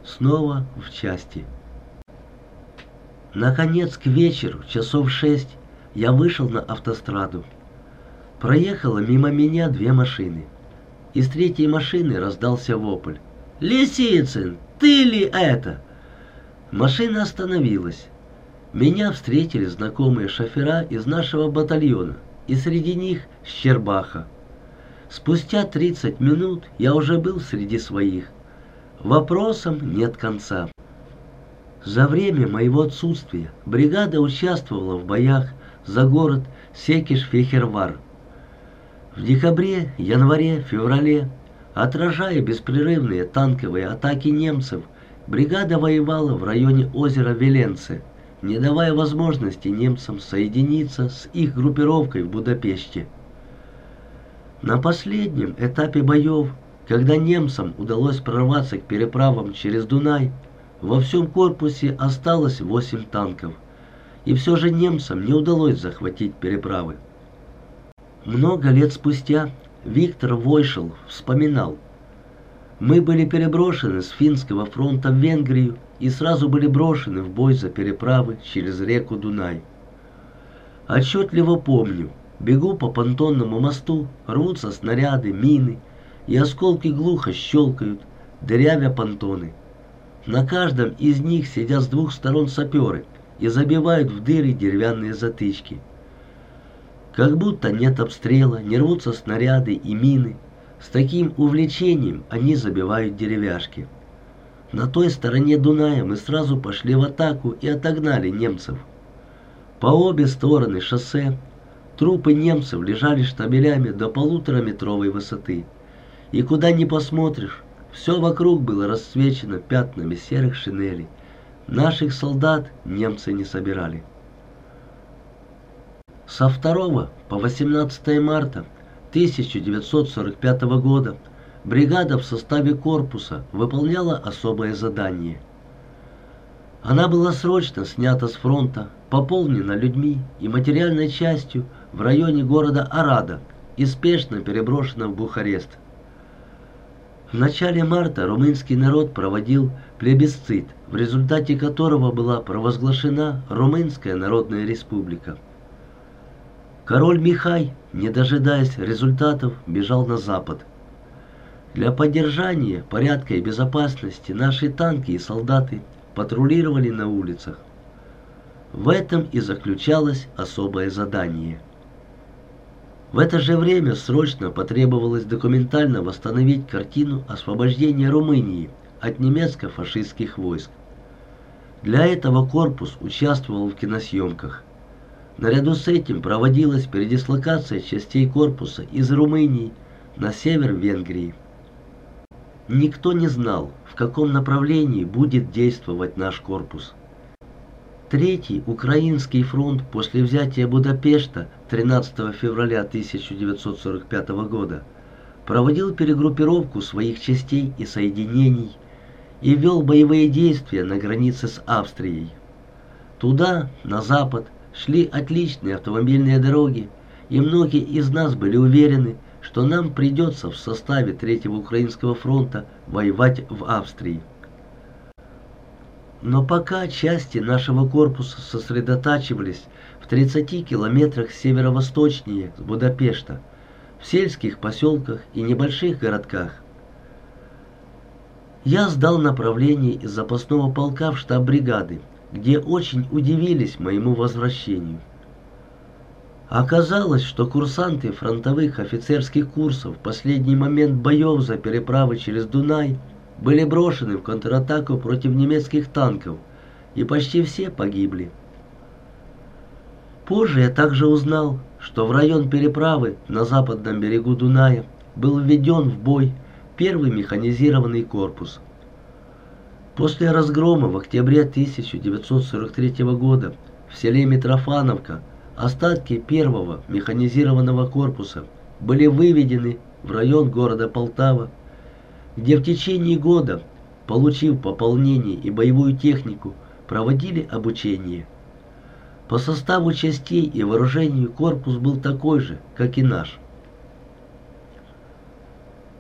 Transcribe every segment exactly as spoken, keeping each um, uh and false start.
снова в части. Наконец, к вечеру, часов шесть, я вышел на автостраду. Проехало мимо меня две машины. Из третьей машины раздался вопль. «Лисицын, ты ли это?» Машина остановилась. Меня встретили знакомые шофера из нашего батальона, и среди них Щербаха. Спустя тридцать минут я уже был среди своих. Вопросам нет конца. За время моего отсутствия бригада участвовала в боях за город Секиш-Фехервар. В декабре, январе, феврале, отражая беспрерывные танковые атаки немцев, бригада воевала в районе озера Веленце, не давая возможности немцам соединиться с их группировкой в Будапеште. На последнем этапе боев, когда немцам удалось прорваться к переправам через Дунай, во всем корпусе осталось восемь танков, и все же немцам не удалось захватить переправы. Много лет спустя Виктор Войшел вспоминал: «Мы были переброшены с финского фронта в Венгрию и сразу были брошены в бой за переправы через реку Дунай. Отчетливо помню, бегу по понтонному мосту, рвутся снаряды, мины, и осколки глухо щелкают, дырявя понтоны. На каждом из них сидят с двух сторон саперы и забивают в дыры деревянные затычки. Как будто нет обстрела, не рвутся снаряды и мины. С таким увлечением они забивают деревяшки. На той стороне Дуная мы сразу пошли в атаку и отогнали немцев. По обе стороны шоссе трупы немцев лежали штабелями до полутораметровой высоты. И куда ни посмотришь, все вокруг было расцвечено пятнами серых шинелей. Наших солдат немцы не собирали». Со второго по восемнадцатое марта тысяча девятьсот сорок пятого года бригада в составе корпуса выполняла особое задание. Она была срочно снята с фронта, пополнена людьми и материальной частью в районе города Арада и спешно переброшена в Бухарест. В начале марта румынский народ проводил плебисцит, в результате которого была провозглашена Румынская Народная Республика. Король Михай, не дожидаясь результатов, бежал на запад. Для поддержания порядка и безопасности наши танки и солдаты патрулировали на улицах. В этом и заключалось особое задание. В это же время срочно потребовалось документально восстановить картину освобождения Румынии от немецко-фашистских войск. Для этого корпус участвовал в киносъемках. Наряду с этим проводилась передислокация частей корпуса из Румынии на север Венгрии. Никто не знал, в каком направлении будет действовать наш корпус. Третий Украинский фронт после взятия Будапешта тринадцатого февраля тысяча девятьсот сорок пятого года проводил перегруппировку своих частей и соединений и вел боевые действия на границе с Австрией. Туда, на запад, шли отличные автомобильные дороги, и многие из нас были уверены, что нам придется в составе Третьего Украинского фронта воевать в Австрии. Но пока части нашего корпуса сосредотачивались в тридцати километрах северо-восточнее Будапешта, в сельских поселках и небольших городках, я сдал направление из запасного полка в штаб бригады, где очень удивились моему возвращению. Оказалось, что курсанты фронтовых офицерских курсов в последний момент боев за переправы через Дунай были брошены в контратаку против немецких танков, и почти все погибли. Позже я также узнал, что в район переправы на западном берегу Дуная был введен в бой первый механизированный корпус. После разгрома в октябре тысяча девятьсот сорок третьего года в селе Митрофановка остатки первого механизированного корпуса были выведены в район города Полтава, где в течение года, получив пополнение и боевую технику, проводили обучение. По составу частей и вооружению корпус был такой же, как и наш.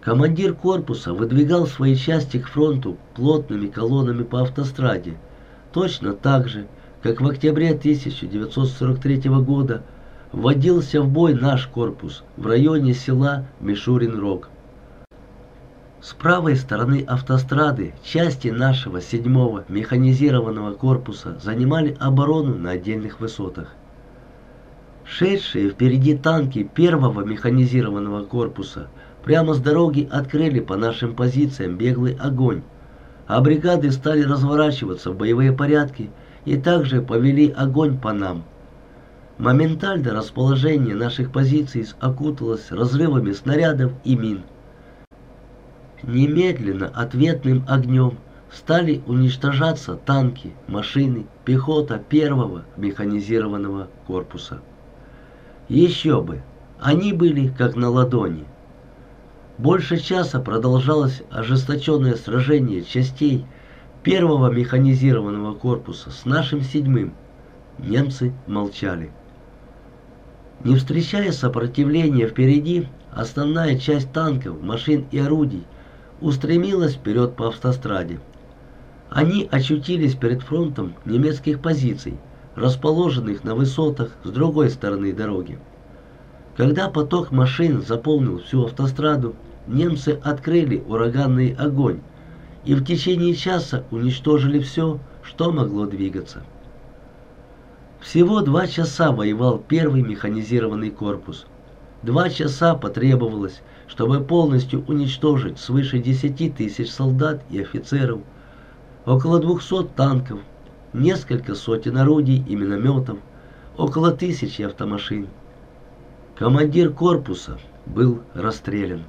Командир корпуса выдвигал свои части к фронту плотными колоннами по автостраде, точно так же, как в октябре тысяча девятьсот сорок третьего года вводился в бой наш корпус в районе села Мишурин-Рог. С правой стороны автострады части нашего седьмого механизированного корпуса занимали оборону на отдельных высотах. Шедшие впереди танки первого механизированного корпуса прямо с дороги открыли по нашим позициям беглый огонь, а бригады стали разворачиваться в боевые порядки и также повели огонь по нам. Моментально расположение наших позиций окуталось разрывами снарядов и мин. Немедленно ответным огнем стали уничтожаться танки, машины, пехота первого механизированного корпуса. Еще бы, они были как на ладони. Больше часа продолжалось ожесточенное сражение частей первого механизированного корпуса с нашим седьмым. Немцы молчали. Не встречая сопротивления впереди, основная часть танков, машин и орудий устремилась вперед по автостраде. Они очутились перед фронтом немецких позиций, расположенных на высотах с другой стороны дороги. Когда поток машин заполнил всю автостраду, немцы открыли ураганный огонь и в течение часа уничтожили все, что могло двигаться. Всего два часа воевал первый механизированный корпус. Два часа потребовалось, чтобы полностью уничтожить свыше десяти тысяч солдат и офицеров, около двухсот танков, несколько сотен орудий и минометов, около тысячи автомашин. Командир корпуса был расстрелян.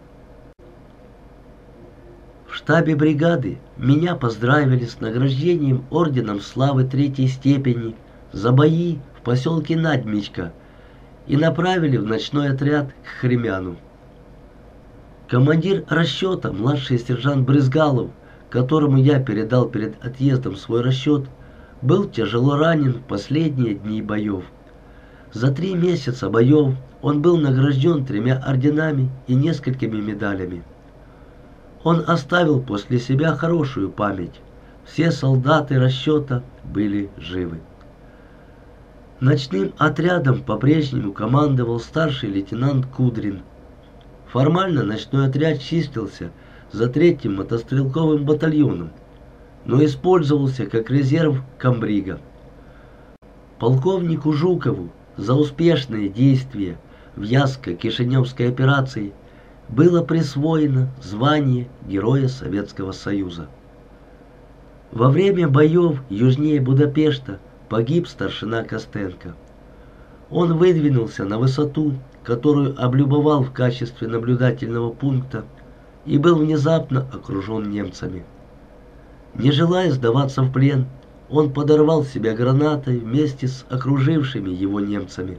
В штабе бригады меня поздравили с награждением орденом славы третьей степени за бои в поселке Надьмичка и направили в ночной отряд к Хремяну. Командир расчета, младший сержант Брызгалов, которому я передал перед отъездом свой расчет, был тяжело ранен в последние дни боев. За три месяца боев он был награжден тремя орденами и несколькими медалями. Он оставил после себя хорошую память. Все солдаты расчета были живы. Ночным отрядом по-прежнему командовал старший лейтенант Кудрин. Формально ночной отряд числился за третьим мотострелковым батальоном, но использовался как резерв комбрига. Полковнику Жукову за успешные действия в Ясско-Кишиневской операции было присвоено звание Героя Советского Союза. Во время боев южнее Будапешта погиб старшина Костенко. Он выдвинулся на высоту, которую облюбовал в качестве наблюдательного пункта, и был внезапно окружен немцами. Не желая сдаваться в плен, он подорвал себя гранатой вместе с окружившими его немцами.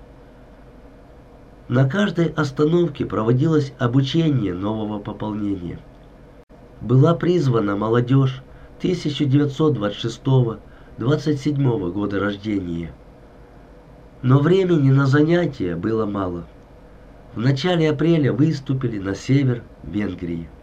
На каждой остановке проводилось обучение нового пополнения. Была призвана молодежь тысяча девятьсот двадцать шестого — двадцать седьмого года рождения. Но времени на занятия было мало. В начале апреля выступили на север Венгрии.